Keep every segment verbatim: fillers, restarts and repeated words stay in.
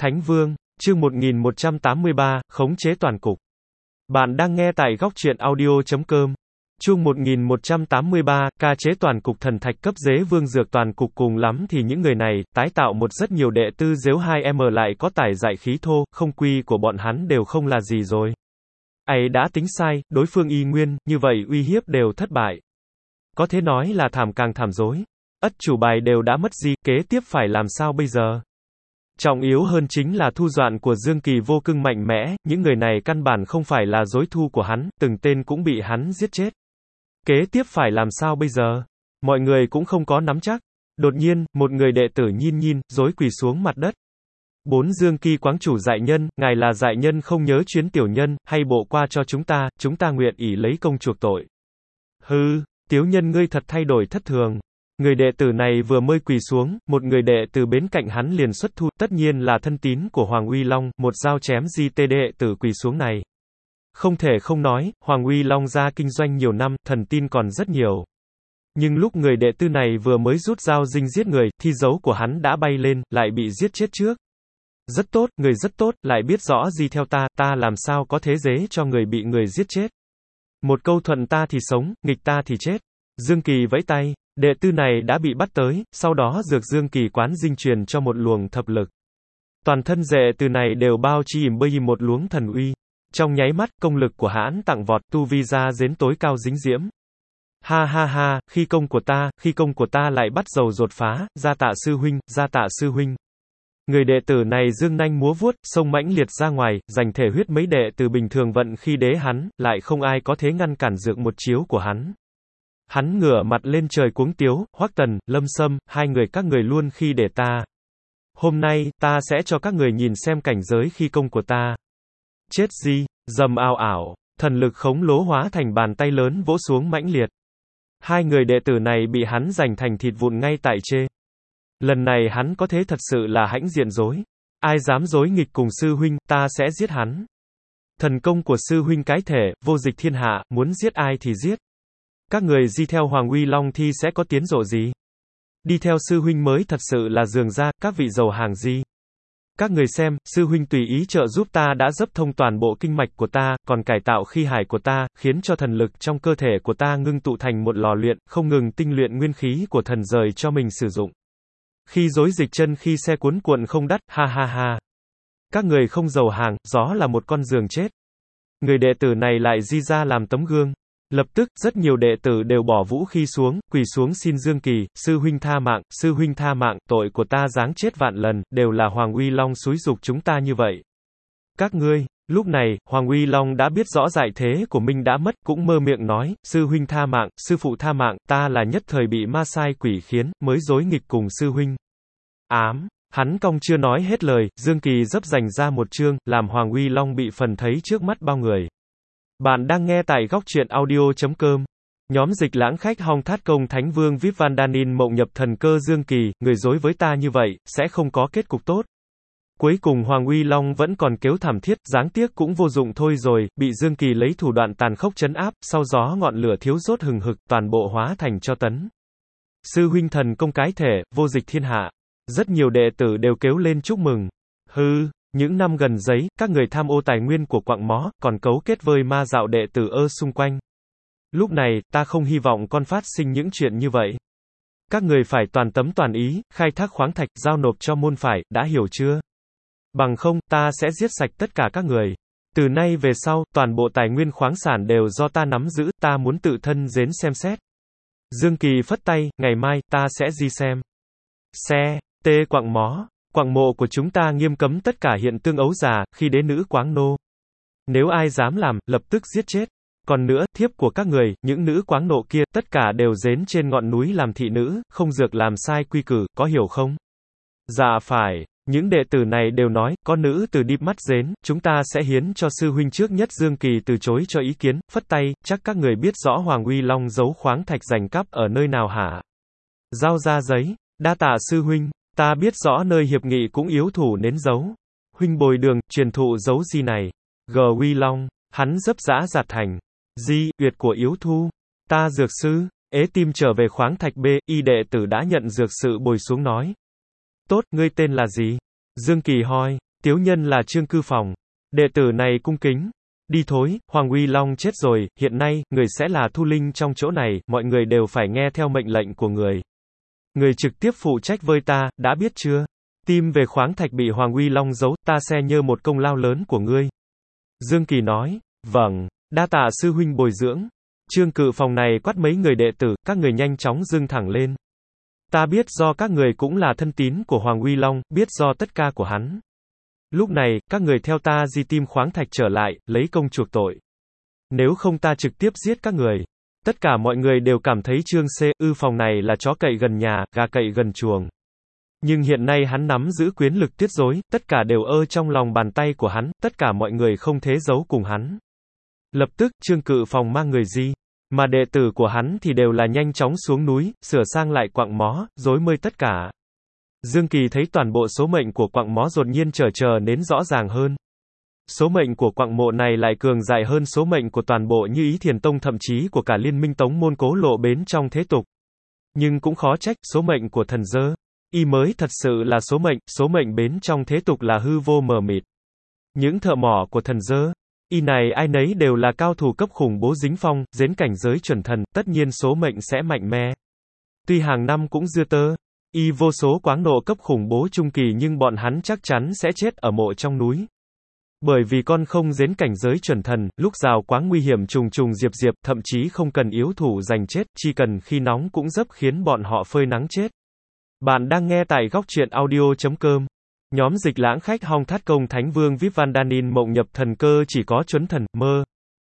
Thánh Vương, chương một nghìn một trăm tám mươi ba, khống chế toàn cục. Bạn đang nghe tại góc truyện audio chấm com. Chương một nghìn một trăm tám mươi ba, ca chế toàn cục thần thạch cấp dế vương dược toàn cục cùng lắm thì những người này, tái tạo một rất nhiều đệ tư dếu hai M lại có tải dại khí thô, không quy của bọn hắn đều không là gì rồi. Ấy đã tính sai, đối phương y nguyên, như vậy uy hiếp đều thất bại. Có thể nói là thảm càng thảm dối. Ất chủ bài đều đã mất gì, kế tiếp phải làm sao bây giờ? Trọng yếu hơn chính là thu dọn của Dương Kỳ vô cùng mạnh mẽ, những người này căn bản không phải là dối thu của hắn, từng tên cũng bị hắn giết chết. Kế tiếp phải làm sao bây giờ? Mọi người cũng không có nắm chắc. Đột nhiên, một người đệ tử nhìn nhìn, rối quỳ xuống mặt đất. Bốn Dương Kỳ quáng chủ dại nhân, ngài là dại nhân không nhớ chuyến tiểu nhân, hay bộ qua cho chúng ta, chúng ta nguyện ỷ lấy công chuộc tội. Hừ, tiểu nhân ngươi thật thay đổi thất thường. Người đệ tử này vừa mới quỳ xuống, một người đệ từ bên cạnh hắn liền xuất thu, tất nhiên là thân tín của Hoàng Uy Long, một dao chém di tê đệ tử quỳ xuống này. Không thể không nói, Hoàng Uy Long ra kinh doanh nhiều năm, thần tin còn rất nhiều. Nhưng lúc người đệ tử này vừa mới rút dao dinh giết người, thi dấu của hắn đã bay lên, lại bị giết chết trước. Rất tốt, người rất tốt, lại biết rõ gì theo ta, ta làm sao có thế dế cho người bị người giết chết. Một câu thuận ta thì sống, nghịch ta thì chết. Dương Kỳ vẫy tay. Đệ tử này đã bị bắt tới, sau đó dược Dương Kỳ quán dinh truyền cho một luồng thập lực. Toàn thân đệ tử này đều bao trùm bởi một luồng thần uy. Trong nháy mắt, công lực của hãn tặng vọt, tu vi ra đến tối cao dính diễm. Ha ha ha, khi công của ta, khi công của ta lại bắt dầu dột phá, gia tạ sư huynh, gia tạ sư huynh. Người đệ tử này dương nanh múa vuốt, xông mãnh liệt ra ngoài, giành thể huyết mấy đệ tử bình thường vận khi đế hắn, lại không ai có thể ngăn cản dược một chiếu của hắn. Hắn ngửa mặt lên trời cuống tiếu, Hoắc Tần, Lâm Sâm, hai người các người luôn khi để ta. Hôm nay, ta sẽ cho các người nhìn xem cảnh giới khi công của ta. Chết gì, dầm ào ảo, thần lực khống lố hóa thành bàn tay lớn vỗ xuống mãnh liệt. Hai người đệ tử này bị hắn giành thành thịt vụn ngay tại chê. Lần này hắn có thế thật sự là hãnh diện dối. Ai dám dối nghịch cùng sư huynh, ta sẽ giết hắn. Thần công của sư huynh cái thể, vô dịch thiên hạ, muốn giết ai thì giết. Các người đi theo Hoàng Uy Long thì sẽ có tiến bộ gì? Đi theo sư huynh mới thật sự là dường ra, các vị giàu hàng gì? Các người xem, sư huynh tùy ý trợ giúp ta đã dấp thông toàn bộ kinh mạch của ta, còn cải tạo khí hải của ta, khiến cho thần lực trong cơ thể của ta ngưng tụ thành một lò luyện, không ngừng tinh luyện nguyên khí của thần rời cho mình sử dụng. Khi rối dịch chân khi xe cuốn cuộn không đắt, ha ha ha. Các người không giàu hàng, gió là một con giường chết. Người đệ tử này lại di ra làm tấm gương. Lập tức, rất nhiều đệ tử đều bỏ vũ khí xuống, quỳ xuống xin Dương Kỳ, sư huynh tha mạng, sư huynh tha mạng, tội của ta giáng chết vạn lần, đều là Hoàng Uy Long xúi giục chúng ta như vậy. Các ngươi, lúc này, Hoàng Uy Long đã biết rõ dại thế của mình đã mất, cũng mơ miệng nói, sư huynh tha mạng, sư phụ tha mạng, ta là nhất thời bị ma sai quỷ khiến, mới dối nghịch cùng sư huynh. Ám, hắn cong chưa nói hết lời, Dương Kỳ dấp dành ra một chương, làm Hoàng Uy Long bị phần thấy trước mắt bao người. Bạn đang nghe tại góc truyện audio chấm com. Nhóm dịch lãng khách Hong Thát Công Thánh Vương Vip Van Danin mộng nhập thần cơ Dương Kỳ, người dối với ta như vậy, sẽ không có kết cục tốt. Cuối cùng Hoàng Uy Long vẫn còn kêu thảm thiết, giáng tiếc cũng vô dụng thôi rồi, bị Dương Kỳ lấy thủ đoạn tàn khốc trấn áp, sau gió ngọn lửa thiếu rốt hừng hực, toàn bộ hóa thành tro tấn. Sư huynh thần công cái thể, vô dịch thiên hạ. Rất nhiều đệ tử đều kêu lên chúc mừng. Hư. Những năm gần giấy, các người tham ô tài nguyên của quặng mỏ, còn cấu kết với ma dạo đệ tử ơ xung quanh. Lúc này, ta không hy vọng con phát sinh những chuyện như vậy. Các người phải toàn tấm toàn ý, khai thác khoáng thạch, giao nộp cho môn phải, đã hiểu chưa? Bằng không, ta sẽ giết sạch tất cả các người. Từ nay về sau, toàn bộ tài nguyên khoáng sản đều do ta nắm giữ, ta muốn tự thân đến xem xét. Dương Kỳ phất tay, ngày mai, ta sẽ đi xem. Xe, tê quặng mỏ. Quặng mộ của chúng ta nghiêm cấm tất cả hiện tương ấu già, khi đế nữ quáng nô. Nếu ai dám làm, lập tức giết chết. Còn nữa, thiếp của các người, những nữ quáng nộ kia, tất cả đều dến trên ngọn núi làm thị nữ, không dược làm sai quy cử, có hiểu không? Dạ phải, những đệ tử này đều nói, có nữ từ đi mắt dến, chúng ta sẽ hiến cho sư huynh trước nhất. Dương Kỳ từ chối cho ý kiến, phất tay, chắc các người biết rõ Hoàng Uy Long giấu khoáng thạch giành cắp ở nơi nào hả? Giao ra giấy, đa tạ sư huynh. Ta biết rõ nơi hiệp nghị cũng yếu thủ nến dấu. Huynh bồi đường, truyền thụ dấu gì này. G. Uy Long, hắn dấp dã giạt thành. Di, uyệt của yếu thu. Ta dược sư, ế tim trở về khoáng thạch B, y đệ tử đã nhận dược sự bồi xuống nói. Tốt, ngươi tên là gì? Dương Kỳ hỏi. Tiếu nhân là Trương Cư Phòng. Đệ tử này cung kính. Đi thối, Hoàng Uy Long chết rồi, hiện nay, người sẽ là thu linh trong chỗ này, mọi người đều phải nghe theo mệnh lệnh của người. Người trực tiếp phụ trách với ta, đã biết chưa? Tim về khoáng thạch bị Hoàng Uy Long giấu, ta xe nhơ một công lao lớn của ngươi. Dương Kỳ nói, vâng, đa tạ sư huynh bồi dưỡng. Trương Cự Phòng này quát mấy người đệ tử, các người nhanh chóng dưng thẳng lên. Ta biết do các người cũng là thân tín của Hoàng Uy Long, biết do tất cả của hắn. Lúc này, các người theo ta di tim khoáng thạch trở lại, lấy công chuộc tội. Nếu không ta trực tiếp giết các người. Tất cả mọi người đều cảm thấy Trương C. Ư Phòng này là chó cậy gần nhà, gà cậy gần chuồng. Nhưng hiện nay hắn nắm giữ quyền lực tiết rối, tất cả đều ơ trong lòng bàn tay của hắn, tất cả mọi người không thế giấu cùng hắn. Lập tức, Trương Cự Phòng mang người di, mà đệ tử của hắn thì đều là nhanh chóng xuống núi, sửa sang lại quặng mó, rối mơi tất cả. Dương Kỳ thấy toàn bộ số mệnh của quặng mó đột nhiên trở trở nên rõ ràng hơn. Số mệnh của quặng mộ này lại cường đại hơn số mệnh của toàn bộ Như Ý Thiền Tông, thậm chí của cả Liên Minh Tống môn Cố Lộ Bến trong thế tục. Nhưng cũng khó trách, số mệnh của thần dơ y mới thật sự là số mệnh, số mệnh bến trong thế tục là hư vô mờ mịt. Những thợ mỏ của thần dơ y này ai nấy đều là cao thủ cấp khủng bố dính phong, đến cảnh giới chuẩn thần, tất nhiên số mệnh sẽ mạnh mẽ. Tuy hàng năm cũng dưa tơ y vô số quáng nộ cấp khủng bố trung kỳ, nhưng bọn hắn chắc chắn sẽ chết ở mộ trong núi. Bởi vì con không đến cảnh giới chuẩn thần, lúc rào quáng nguy hiểm trùng trùng diệp diệp, thậm chí không cần yếu thủ giành chết, chỉ cần khi nóng cũng dấp khiến bọn họ phơi nắng chết. Bạn đang nghe tại góc truyện audio chấm com. Nhóm Dịch Lãng Khách Hong Thát Công Thánh Vương Vip Van Danin mộng nhập thần cơ chỉ có chuẩn thần, mơ.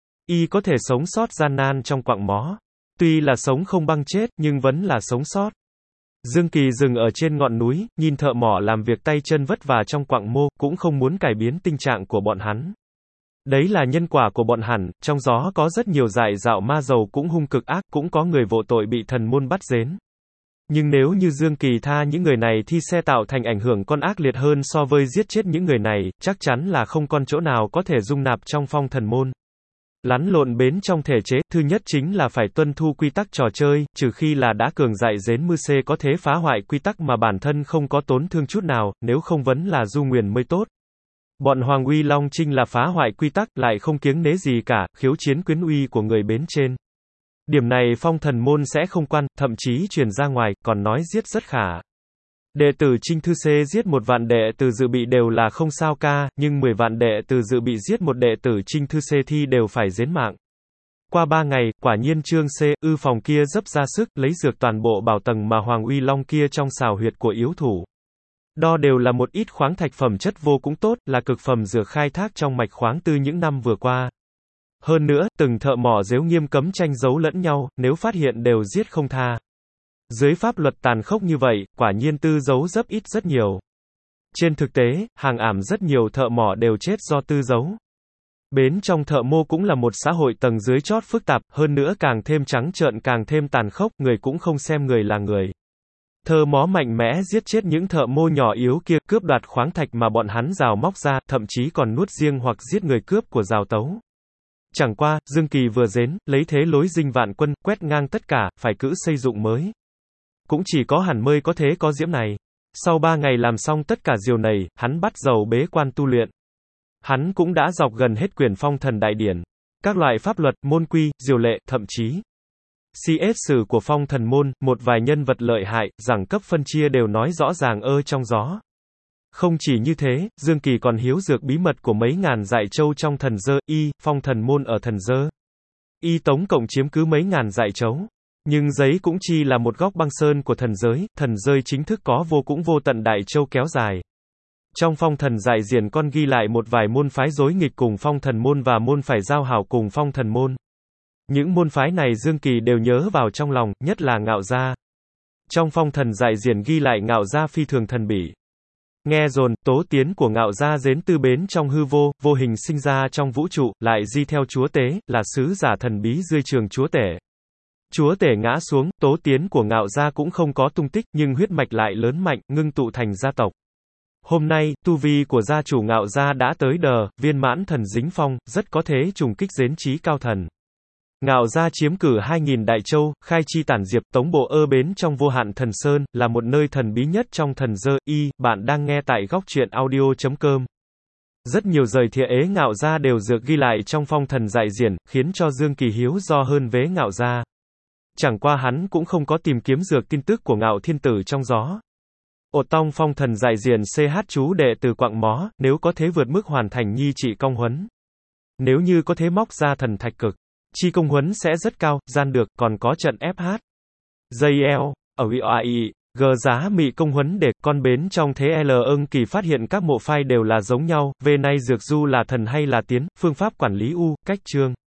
Y có thể sống sót gian nan trong quặng mó. Tuy là sống không băng chết, nhưng vẫn là sống sót. Dương Kỳ dừng ở trên ngọn núi, nhìn thợ mỏ làm việc tay chân vất vả trong quặng mô, cũng không muốn cải biến tình trạng của bọn hắn. Đấy là nhân quả của bọn hắn, trong gió có rất nhiều dại dạo ma dầu cũng hung cực ác, cũng có người vô tội bị thần môn bắt dến. Nhưng nếu như Dương Kỳ tha những người này thì sẽ tạo thành ảnh hưởng con ác liệt hơn so với giết chết những người này, chắc chắn là không còn chỗ nào có thể dung nạp trong phong thần môn. Lắn lộn bến trong thể chế, thứ nhất chính là phải tuân thu quy tắc trò chơi, trừ khi là đã cường dại dến mư xê có thể phá hoại quy tắc mà bản thân không có tốn thương chút nào, nếu không vẫn là du nguyền mới tốt. Bọn Hoàng Uy Long Trinh là phá hoại quy tắc, lại không kiêng nể gì cả, khiếu chiến quyến uy của người bến trên. Điểm này phong thần môn sẽ không quan, thậm chí truyền ra ngoài, còn nói giết rất khả. Đệ tử Trinh Thư C giết một vạn đệ tử dự bị đều là không sao ca, nhưng mười vạn đệ tử dự bị giết một đệ tử Trinh Thư C thi đều phải giến mạng. Qua ba ngày, quả nhiên Trương C. Ư Phòng kia dấp ra sức, lấy dược toàn bộ bảo tầng mà Hoàng Uy Long kia trong xào huyệt của yếu thủ. Đo đều là một ít khoáng thạch phẩm chất vô cũng tốt, là cực phẩm dược khai thác trong mạch khoáng tư những năm vừa qua. Hơn nữa, từng thợ mỏ dếu nghiêm cấm tranh giấu lẫn nhau, nếu phát hiện đều giết không tha. Dưới pháp luật tàn khốc như vậy, quả nhiên tư giấu rất ít rất nhiều. Trên thực tế, hàng ảm rất nhiều thợ mỏ đều chết do tư giấu. Bến trong thợ mô cũng là một xã hội tầng dưới chót phức tạp, hơn nữa càng thêm trắng trợn càng thêm tàn khốc, người cũng không xem người là người. Thợ mỏ mạnh mẽ giết chết những thợ mô nhỏ yếu kia, cướp đoạt khoáng thạch mà bọn hắn rào móc ra, thậm chí còn nuốt riêng hoặc giết người cướp của rào tấu. Chẳng qua, Dương Kỳ vừa đến, lấy thế lối dinh vạn quân, quét ngang tất cả, phải cữ xây dựng mới. Cũng chỉ có hẳn mới có thế có diễm này. Sau ba ngày làm xong tất cả diều này, hắn bắt đầu bế quan tu luyện. Hắn cũng đã dọc gần hết quyển phong thần đại điển. Các loại pháp luật, môn quy, diều lệ, thậm chí xê ét sử của phong thần môn, một vài nhân vật lợi hại, rằng cấp phân chia đều nói rõ ràng ơ trong gió. Không chỉ như thế, Dương Kỳ còn hiếu dược bí mật của mấy ngàn dại châu trong thần dơ, y, phong thần môn ở thần dơ. Y tổng cộng chiếm cứ mấy ngàn dại châu. Nhưng giấy cũng chi là một góc băng sơn của thần giới, thần rơi chính thức có vô cũng vô tận đại châu kéo dài. Trong phong thần dại diển con ghi lại một vài môn phái đối nghịch cùng phong thần môn và môn phải giao hảo cùng phong thần môn. Những môn phái này Dương Kỳ đều nhớ vào trong lòng, nhất là Ngạo Gia. Trong phong thần dại diển ghi lại Ngạo Gia phi thường thần bỉ. Nghe dồn, tố tiến của Ngạo Gia đến tư bến trong hư vô, vô hình sinh ra trong vũ trụ, lại di theo chúa tế, là sứ giả thần bí dưới trường chúa tể. Chúa tể ngã xuống, tố tiến của Ngạo Gia cũng không có tung tích, nhưng huyết mạch lại lớn mạnh, ngưng tụ thành gia tộc. Hôm nay, tu vi của gia chủ Ngạo Gia đã tới đờ, viên mãn thần dính phong, rất có thế trùng kích đến chí cao thần. Ngạo Gia chiếm cử hai nghìn đại châu, khai chi tản diệp, tống bộ ơ bến trong vô hạn thần sơn, là một nơi thần bí nhất trong thần dơ, y, bạn đang nghe tại góc truyện audio chấm com. Rất nhiều rời thìa ế ngạo gia đều dược ghi lại trong phong thần dại diển, khiến cho Dương Kỳ hiếu do hơn vế ngạo gia. Chẳng qua hắn cũng không có tìm kiếm dược tin tức của ngạo thiên tử trong gió. Ột tong phong thần dại diển ch chú đệ từ quạng mó, nếu có thế vượt mức hoàn thành nhi trị công huấn. Nếu như có thế móc ra thần thạch cực, chi công huấn sẽ rất cao, gian được, còn có trận ép hát. Dây eo, ở u a i, g giá mị công huấn để, con bến trong thế L ưng kỳ phát hiện các mộ phai đều là giống nhau, về nay dược du là thần hay là tiến, phương pháp quản lý u, cách chương.